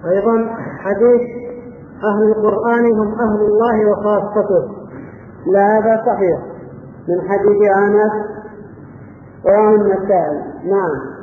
أيضا حديث أهل القرآن هم أهل الله وخاصته، لا هذا صحيح من حديث أنس رواه النسائي. نعم.